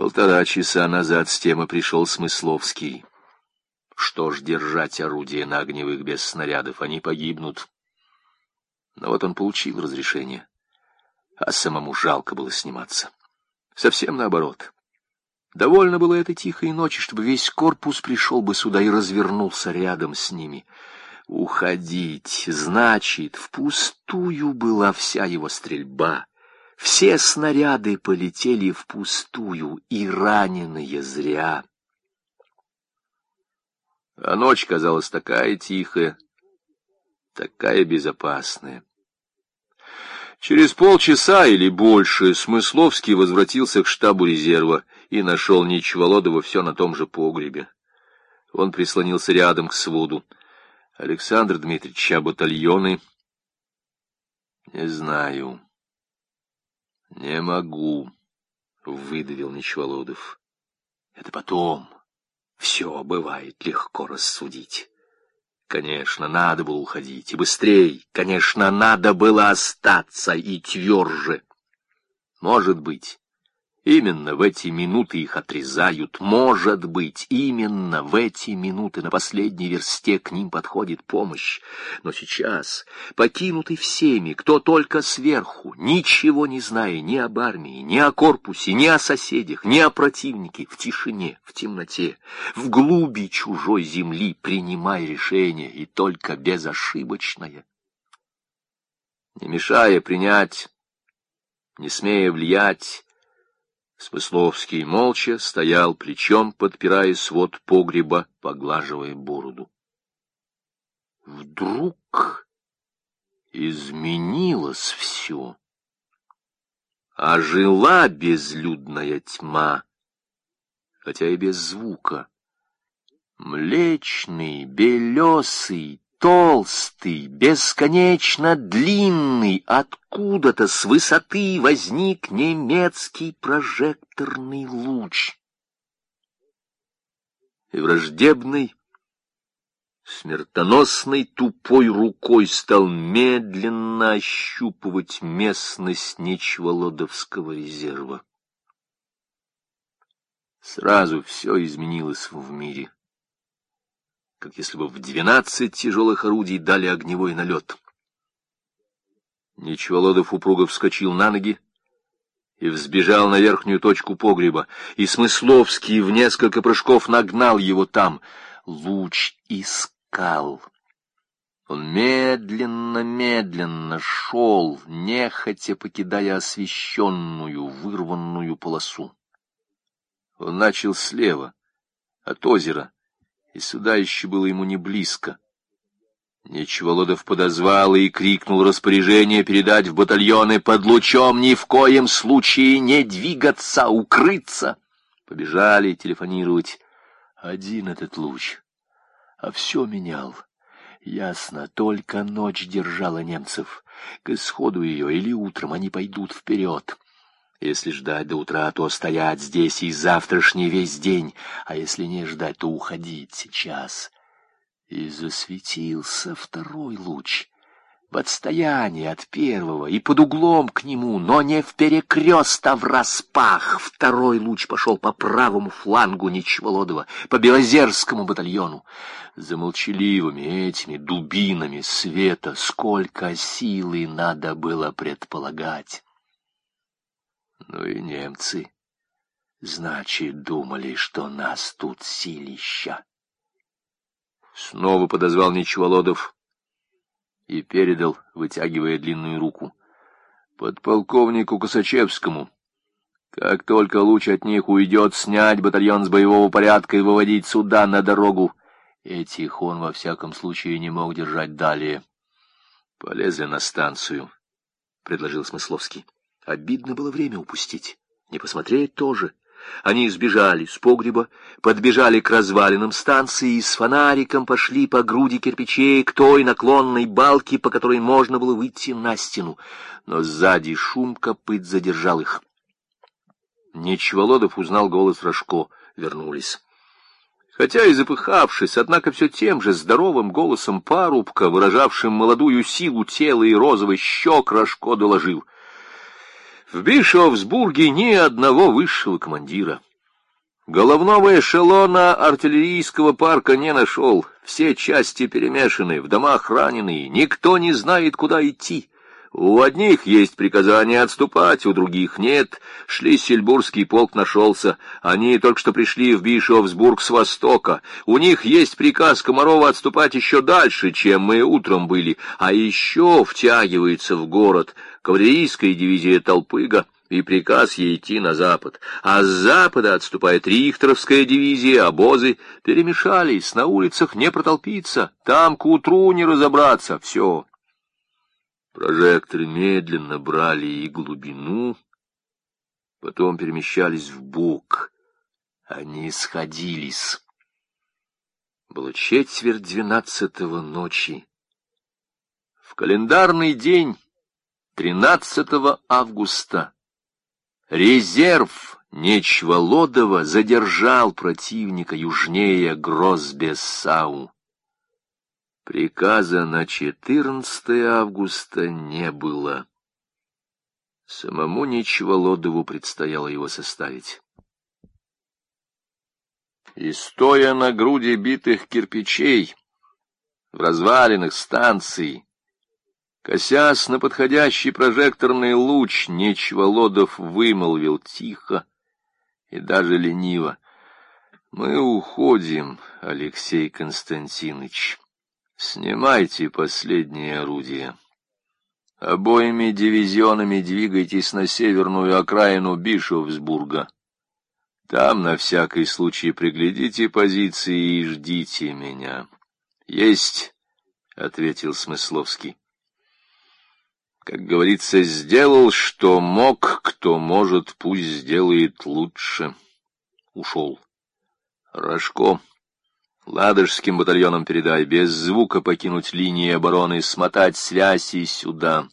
1,5 часа назад с тем и пришел Смысловский. Что ж держать орудия на огневых без снарядов, они погибнут. Но вот он получил разрешение, а самому жалко было сниматься. Совсем наоборот. Довольно было этой тихой ночи, чтобы весь корпус пришел бы сюда и развернулся рядом с ними. Уходить, значит, впустую была вся его стрельба. Все снаряды полетели впустую, и раненые зря. А ночь казалась такая тихая, такая безопасная. Через полчаса или больше Смысловский возвратился к штабу резерва и нашел Нечеволодова все на том же погребе. Он прислонился рядом к своду. — Александр Дмитриевич, а батальоны? — Не знаю. — Не могу, — выдавил Нечеволодов. — Это потом. Все бывает легко рассудить. Конечно, надо было уходить, и быстрей. Конечно, надо было остаться, и тверже. Может быть, именно в эти минуты их отрезают. Может быть, именно в эти минуты на последней версте к ним подходит помощь. Но сейчас, покинутый всеми, кто только сверху, ничего не зная ни об армии, ни о корпусе, ни о соседях, ни о противнике, в тишине, в темноте, в глуби чужой земли, принимай решение, и только безошибочное. Не мешая принять, не смея влиять, Смысловский молча стоял, плечом подпирая свод погреба, поглаживая бороду. Вдруг изменилось все. Ожила безлюдная тьма, хотя и без звука. Млечный, белесый, толстый, бесконечно длинный, откуда-то с высоты возник немецкий прожекторный луч. И враждебный, смертоносной тупой рукой стал медленно ощупывать местность Нечеволодовского резерва. Сразу все изменилось в мире, как если бы в 12 тяжелых орудий дали огневой налет. Нечеволодов упруго вскочил на ноги и взбежал на верхнюю точку погреба, и Смысловский в несколько прыжков нагнал его там. Луч искал. Он медленно шел, нехотя покидая освещенную, вырванную полосу. Он начал слева, от озера, и сюда еще было ему не близко. Нечеволодов подозвал и крикнул распоряжение передать в батальоны под лучом ни в коем случае не двигаться, укрыться. Побежали телефонировать. Один этот луч, а все менял. Ясно, только ночь держала немцев. К исходу ее или утром они пойдут вперед. Если ждать до утра, то стоять здесь и завтрашний весь день, а если не ждать, то уходить сейчас. И засветился второй луч, в отстоянии от первого и под углом к нему, но не вперекрест, а враспах. Второй луч пошел по правому флангу Нечеволодова, по Белозерскому батальону. За молчаливыми этими дубинами света сколько силы надо было предполагать. Ну и немцы, значит, думали, что нас тут силища. Снова подозвал Нечеволодов и передал, вытягивая длинную руку, подполковнику Косачевскому. Как только луч от них уйдет, снять батальон с боевого порядка и выводить сюда на дорогу. Этих он, во всяком случае, не мог держать далее. Полезли на станцию, — предложил Смысловский. Обидно было время упустить, не посмотреть тоже. Они сбежали с погреба, подбежали к развалинам станции и с фонариком пошли по груди кирпичей к той наклонной балке, по которой можно было выйти на стену. Но сзади шум копыт задержал их. Нечеволодов узнал голос Рожко. Вернулись. Хотя и запыхавшись, однако все тем же здоровым голосом парубка, выражавшим молодую силу тела и розовый щек, Рожко доложил: в Бишофсбурге ни одного высшего командира, Головного эшелона артиллерийского парка не нашел. Все части перемешаны, в домах раненые, никто не знает, куда идти. У одних есть приказание отступать, у других нет. Шлиссельбургский полк нашелся. Они только что пришли в Бишофсбург с востока. У них есть приказ Комарова отступать еще дальше, чем мы утром были. А еще втягивается в город кавалерийская дивизия Толпыга, и приказ ей идти на запад. А с запада отступает Рихтеровская дивизия, обозы перемешались, на улицах не протолпиться, там к утру не разобраться, все. Прожекторы медленно брали и глубину, потом перемещались вбок. Они сходились. Было 11:45 ночи. В календарный день 13 августа резерв Нечволодова задержал противника южнее Гросбессау. Приказа на 14 августа не было. Самому Нечволодову предстояло его составить. И, стоя на груди битых кирпичей, в развалинах станций, косясь на подходящий прожекторный луч, Нечволодов вымолвил тихо и даже лениво: «Мы уходим, Алексей Константинович. Снимайте последнее орудие. Обоими дивизионами двигайтесь на северную окраину Бишофсбурга. Там на всякий случай приглядите позиции и ждите меня». «Есть», — ответил Смысловский. Как говорится, сделал, что мог, кто может, пусть сделает лучше. Ушел. Рожко, Ладожским батальоном передай, без звука покинуть линии обороны, смотать связь и сюда.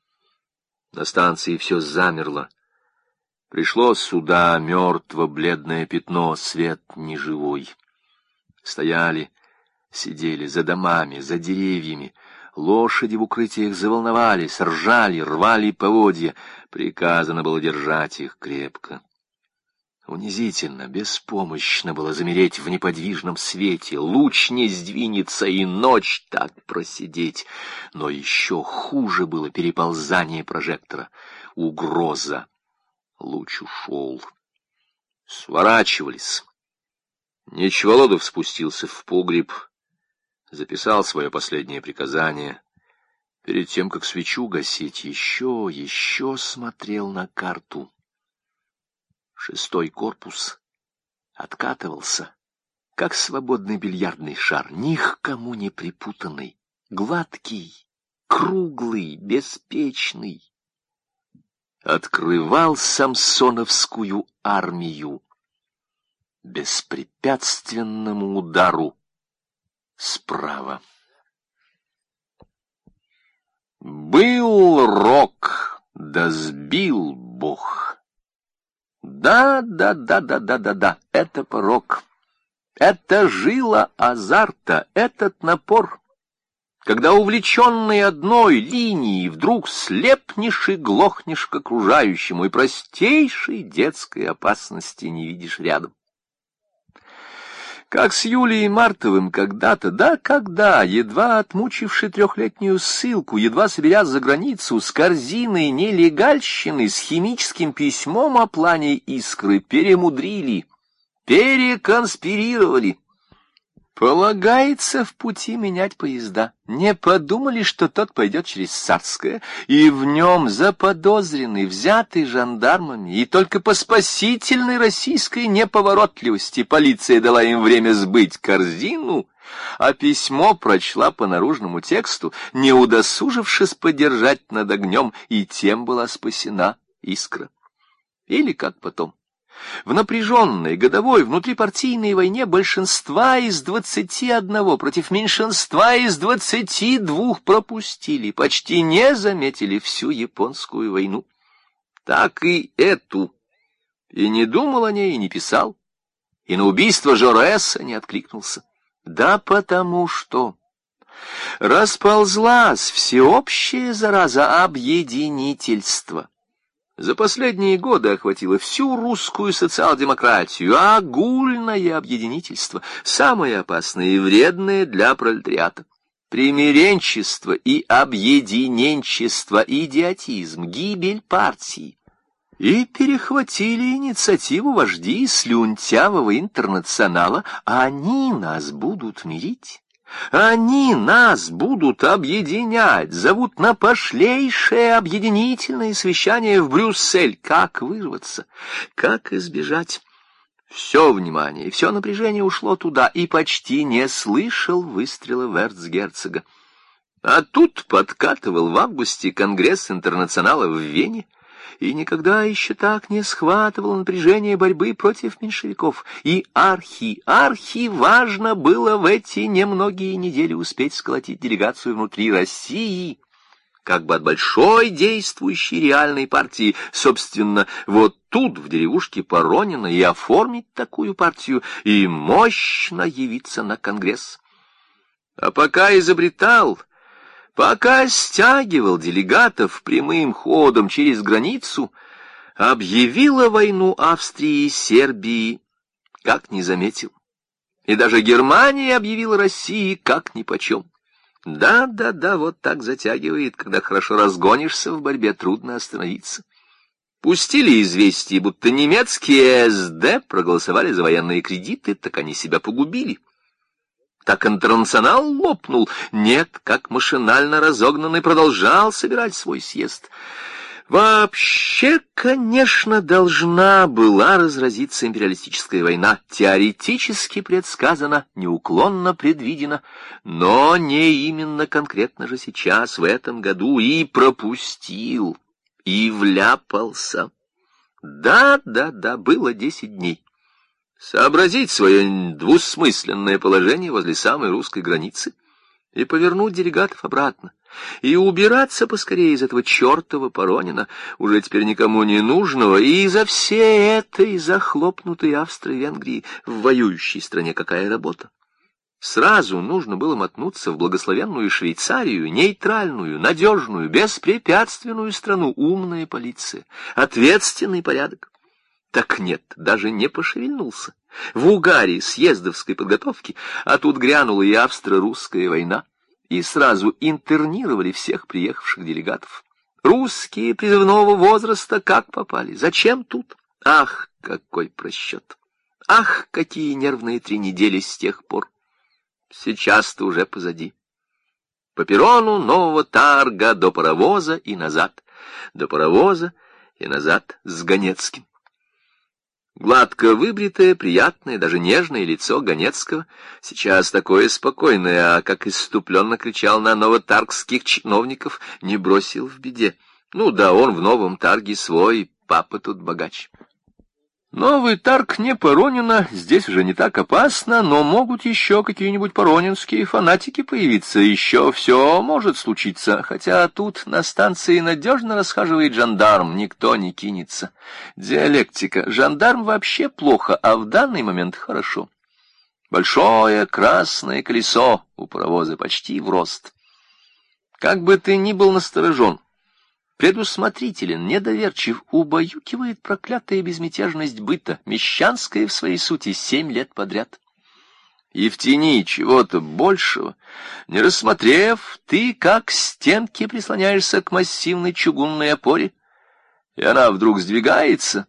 На станции все замерло. Пришло сюда мертво-бледное пятно, свет неживой. Стояли, сидели за домами, за деревьями. Лошади в укрытиях заволновались, ржали, рвали поводья. Приказано было держать их крепко. Унизительно, беспомощно было замереть в неподвижном свете. Луч не сдвинется, и ночь так просидеть. Но еще хуже было переползание прожектора. Угроза. Луч ушел. Сворачивались. Нечволодов спустился в погреб, записал свое последнее приказание. Перед тем, как свечу гасить, еще смотрел на карту. 6-й корпус откатывался, как свободный бильярдный шар, ни к кому не припутанный, гладкий, круглый, беспечный. Открывал самсоновскую армию беспрепятственному удару справа. Был рок, да сбил Бог. Да, это порок. Это жила азарта, этот напор. Когда увлеченный одной линией вдруг слепнешь и глохнешь к окружающему, и простейшей детской опасности не видишь рядом. Как с Юлией Мартовым когда-то, едва отмучивши 3-летнюю ссылку, едва соберя за границу, с корзиной нелегальщины, с химическим письмом о плане «Искры» перемудрили, переконспирировали. Полагается в пути менять поезда. Не подумали, что тот пойдет через Царское, и в нем заподозренный, взятый жандармами, и только по спасительной российской неповоротливости полиция дала им время сбыть корзину, а письмо прочла по наружному тексту, не удосужившись подержать над огнем, и тем была спасена Искра. Или как потом. В напряженной годовой внутрипартийной войне большинства из 21 против меньшинства из 22 пропустили, почти не заметили всю японскую войну. Так и эту. И не думал о ней, и не писал. И на убийство Жоресса не откликнулся. Да потому что расползлась всеобщая зараза объединительства. за последние годы охватило всю русскую социал-демократию, огульное объединительство, самое опасное и вредное для пролетариата. Примиренчество и объединенчество, идиотизм, гибель партии. И перехватили инициативу вожди слюнтявого интернационала. Они нас будут мирить. Они нас будут объединять, зовут на пошлейшее объединительное совещание в Брюссель. Как вырваться? Как избежать? Все внимание, все напряжение ушло туда, и почти не слышал выстрела эрцгерцога. А тут подкатывал в августе Конгресс Интернационала в Вене, и никогда еще так не схватывало напряжение борьбы против меньшевиков. И архи важно было в эти немногие недели успеть сколотить делегацию внутри России, как бы от большой действующей реальной партии, собственно, вот тут, в деревушке Поронина, и оформить такую партию, и мощно явиться на Конгресс. А пока изобретал, пока стягивал делегатов прямым ходом через границу, объявила войну Австрии и Сербии, как не заметил. И даже Германия объявила России как нипочем. Да, вот так затягивает, когда хорошо разгонишься в борьбе, трудно остановиться. Пустили известие, будто немецкие СД проголосовали за военные кредиты, так они себя погубили. Так интернационал лопнул. Нет, как машинально разогнанный продолжал собирать свой съезд. Вообще, конечно, должна была разразиться империалистическая война, теоретически предсказана, неуклонно предвидена, но не именно конкретно же сейчас, в этом году, и пропустил, и вляпался. Да, было 10 дней. Сообразить свое двусмысленное положение возле самой русской границы и повернуть делегатов обратно, и убираться поскорее из этого чертова Поронина, уже теперь никому не нужного, и из-за всей этой захлопнутой Австро-Венгрии в воюющей стране какая работа. Сразу нужно было мотнуться в благословенную Швейцарию, нейтральную, надежную, беспрепятственную страну, умная полиция, ответственный порядок. Так нет, даже не пошевельнулся. В угаре съездовской подготовки, а тут грянула и австро-русская война, и сразу интернировали всех приехавших делегатов. Русские призывного возраста как попали? Зачем тут? Ах, какой просчет! Ах, какие нервные 3 недели с тех пор! Сейчас-то уже позади. По перрону нового Тарга до паровоза и назад, до паровоза и назад с Ганецким. Гладко выбритое, приятное, даже нежное лицо Ганецкого, сейчас такое спокойное, а как исступленно кричал на новотаргских чиновников, не бросил в беде. Ну да, он в новом Тарге свой, папа тут богач. Новый Тарг не Поронина, здесь уже не так опасно, но могут еще какие-нибудь поронинские фанатики появиться, еще все может случиться, хотя тут на станции надежно расхаживает жандарм, никто не кинется. Диалектика. Жандарм вообще плохо, а в данный момент хорошо. Большое красное колесо у паровоза почти в рост. Как бы ты ни был насторожен, предусмотрителен, недоверчив, убаюкивает проклятая безмятежность быта, мещанская в своей сути 7 лет подряд. И в тени чего-то большего, не рассмотрев, ты как к стенке прислоняешься к массивной чугунной опоре, и она вдруг сдвигается.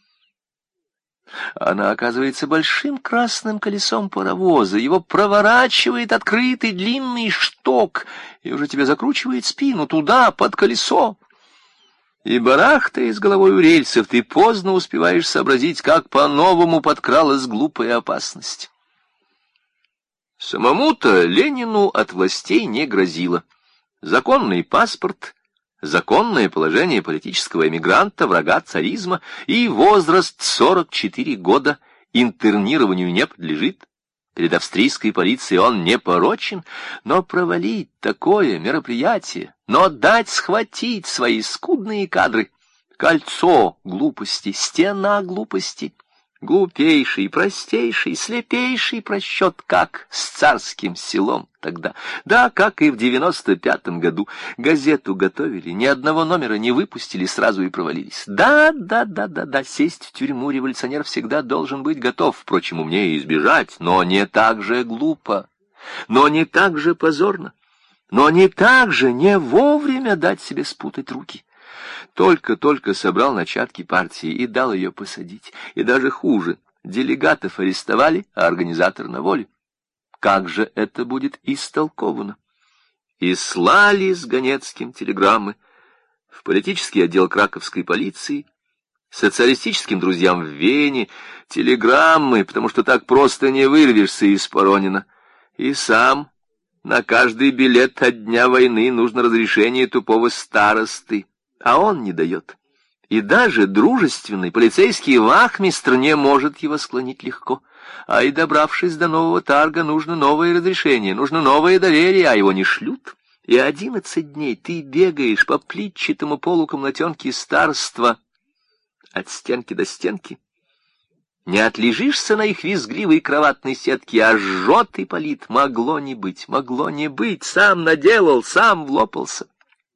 Она оказывается большим красным колесом паровоза, его проворачивает открытый длинный шток, и уже тебя закручивает спину туда, под колесо. И барахтая с головой у рельсов, ты поздно успеваешь сообразить, как по-новому подкралась глупая опасность. Самому-то Ленину от властей не грозило. Законный паспорт, законное положение политического эмигранта, врага царизма, и возраст 44 года интернированию не подлежит. Перед австрийской полицией он не порочен, но провалить такое мероприятие, но дать схватить свои скудные кадры, кольцо глупости, стена глупости, Глупейший, простейший, слепейший просчет, как с Царским Селом тогда. Да, как и в 95-м году. Газету готовили, ни одного номера не выпустили, сразу и провалились. Да, сесть в тюрьму революционер всегда должен быть готов, впрочем, умнее избежать, но не так же глупо, но не так же позорно, но не так же не вовремя дать себе спутать руки. Только-только собрал начатки партии и дал ее посадить. И даже хуже, делегатов арестовали, а организатор на воле. Как же это будет истолковано? И слали с Ганецким телеграммы в политический отдел краковской полиции, социалистическим друзьям в Вене, телеграммы, потому что так просто не вырвешься из Поронина. И сам на каждый билет от дня войны нужно разрешение тупого старосты. А он не дает. И даже дружественный полицейский вахмистр не может его склонить легко. А и добравшись до нового тарга, нужно новое разрешение, нужно новое доверие, а его не шлют. И 11 дней ты бегаешь по плитчатому полу комнатенки старства от стенки до стенки. Не отлежишься на их визгливой кроватной сетке, а жжет и палит. Могло не быть, сам наделал, сам влопался.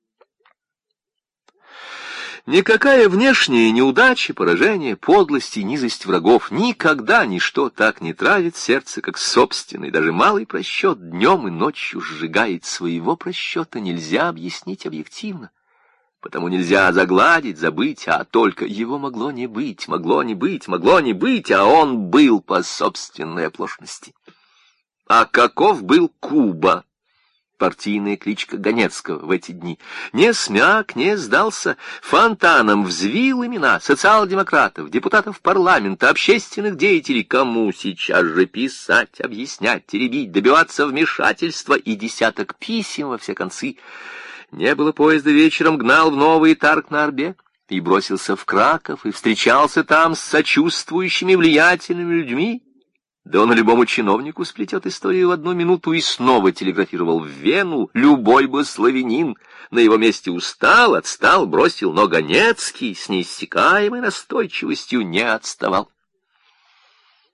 Никакая внешняя неудача, поражение, подлость и низость врагов, никогда ничто так не травит сердце, как собственный, даже малый просчет, днем и ночью сжигает. Своего просчета нельзя объяснить объективно, потому нельзя загладить, забыть, а только его могло не быть, а он был по собственной оплошности. А каков был Куба? Партийная кличка Ганецкого в эти дни. Не смяк, не сдался, фонтаном взвил имена социал-демократов, депутатов парламента, общественных деятелей. Кому сейчас же писать, объяснять, теребить, добиваться вмешательства и десяток писем во все концы. Не было поезда вечером, гнал в новый тарг на Орбе и бросился в Краков, и встречался там с сочувствующими влиятельными людьми. Да он любому чиновнику сплетет историю в 1 минуту и снова телеграфировал в Вену. Любой бы славянин на его месте устал, отстал, бросил, но Ганецкий с неиссякаемой настойчивостью не отставал.